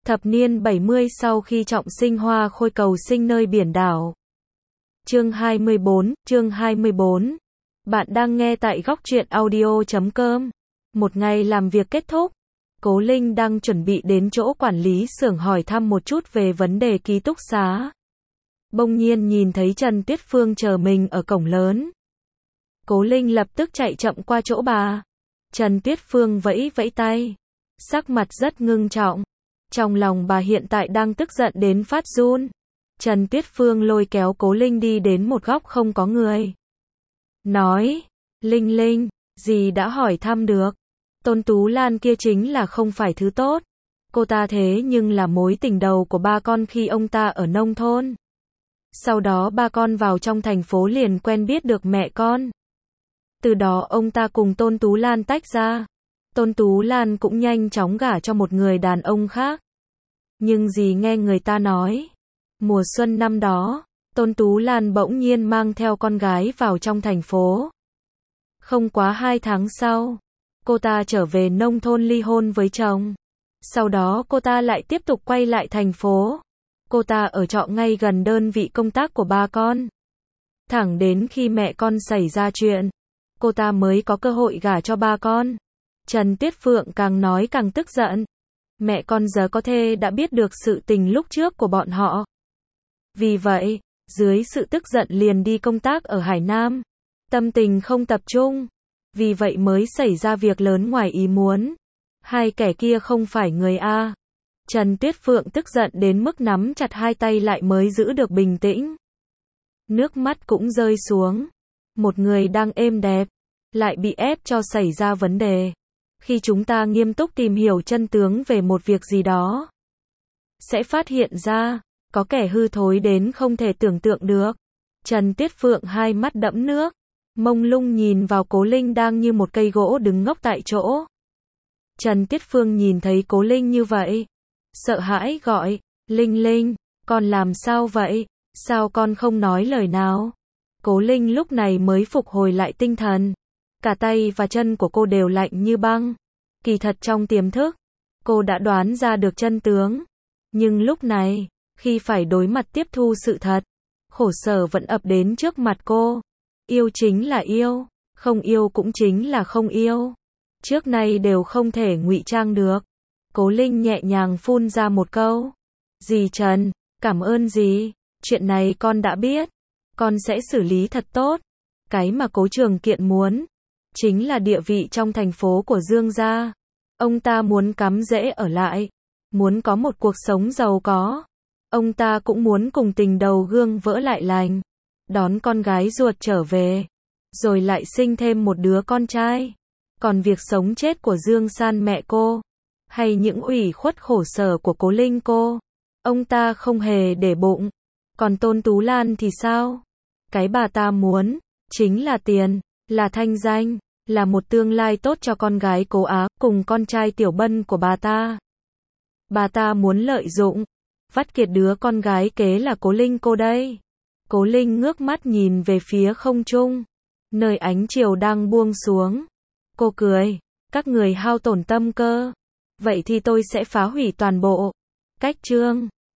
Thập niên 70 sau khi trọng sinh hoa khôi cầu sinh nơi biển đảo. Chương 24. Bạn đang nghe tại góc truyện audio.com. Một ngày làm việc kết thúc, Cố Linh đang chuẩn bị đến chỗ quản lý xưởng hỏi thăm một chút về vấn đề ký túc xá. Bỗng nhiên nhìn thấy Trần Tuyết Phương chờ mình ở cổng lớn. Cố Linh lập tức chạy chậm qua chỗ bà. Trần Tuyết Phương vẫy vẫy tay, sắc mặt rất ngưng trọng. Trong lòng bà hiện tại đang tức giận đến phát run. Trần Tuyết Phương lôi kéo Cố Linh đi đến một góc không có người. Nói, Linh Linh, dì đã hỏi thăm được. Tôn Tú Lan kia chính là không phải thứ tốt. Cô ta thế nhưng là mối tình đầu của ba con khi ông ta ở nông thôn. Sau đó ba con vào trong thành phố liền quen biết được mẹ con. Từ đó ông ta cùng Tôn Tú Lan tách ra. Tôn Tú Lan cũng nhanh chóng gả cho một người đàn ông khác. Nhưng dì nghe người ta nói, mùa xuân năm đó, Tôn Tú Lan bỗng nhiên mang theo con gái vào trong thành phố. Không quá 2 tháng sau, cô ta trở về nông thôn ly hôn với chồng. Sau đó cô ta lại tiếp tục quay lại thành phố. Cô ta ở trọ ngay gần đơn vị công tác của ba con. Thẳng đến khi mẹ con xảy ra chuyện, cô ta mới có cơ hội gả cho ba con. Trần Tuyết Phượng càng nói càng tức giận. Mẹ con giờ có thể đã biết được sự tình lúc trước của bọn họ. Vì vậy, dưới sự tức giận liền đi công tác ở Hải Nam. Tâm tình không tập trung. Vì vậy mới xảy ra việc lớn ngoài ý muốn. Hai kẻ kia không phải người A. Trần Tuyết Phượng tức giận đến mức nắm chặt hai tay lại mới giữ được bình tĩnh. Nước mắt cũng rơi xuống. Một người đang êm đẹp, lại bị ép cho xảy ra vấn đề. Khi chúng ta nghiêm túc tìm hiểu chân tướng về một việc gì đó, sẽ phát hiện ra, có kẻ hư thối đến không thể tưởng tượng được. Trần Tuyết Phượng hai mắt đẫm nước, mông lung nhìn vào Cố Linh đang như một cây gỗ đứng ngốc tại chỗ. Trần Tuyết Phương nhìn thấy Cố Linh như vậy, sợ hãi gọi, Linh Linh, con làm sao vậy? Sao con không nói lời nào? Cố Linh lúc này mới phục hồi lại tinh thần. Cả tay và chân của cô đều lạnh như băng. Kỳ thật trong tiềm thức, cô đã đoán ra được chân tướng. Nhưng lúc này, khi phải đối mặt tiếp thu sự thật, khổ sở vẫn ập đến trước mặt cô. Yêu chính là yêu, không yêu cũng chính là không yêu. Trước nay đều không thể ngụy trang được. Cố Linh nhẹ nhàng phun ra một câu. Dì Trần, cảm ơn dì. Chuyện này con đã biết. Con sẽ xử lý thật tốt. Cái mà Cố Trường Kiện muốn chính là địa vị trong thành phố của Dương gia. Ông ta muốn cắm rễ ở lại, muốn có một cuộc sống giàu có. Ông ta cũng muốn cùng tình đầu gương vỡ lại lành, đón con gái ruột trở về, rồi lại sinh thêm một đứa con trai. Còn việc sống chết của Dương San mẹ cô, hay những ủy khuất khổ sở của Cố Linh cô, ông ta không hề để bụng. Còn Tôn Tú Lan thì sao? Cái bà ta muốn chính là tiền, là thanh danh, là một tương lai tốt cho con gái Cố Á cùng con trai Tiểu Bân của bà ta. Bà ta muốn lợi dụng, vắt kiệt đứa con gái kế là Cố Linh cô đây. Cố Linh ngước mắt nhìn về phía không trung, nơi ánh chiều đang buông xuống. Cô cười, các người hao tổn tâm cơ. Vậy thì tôi sẽ phá hủy toàn bộ. Cách chương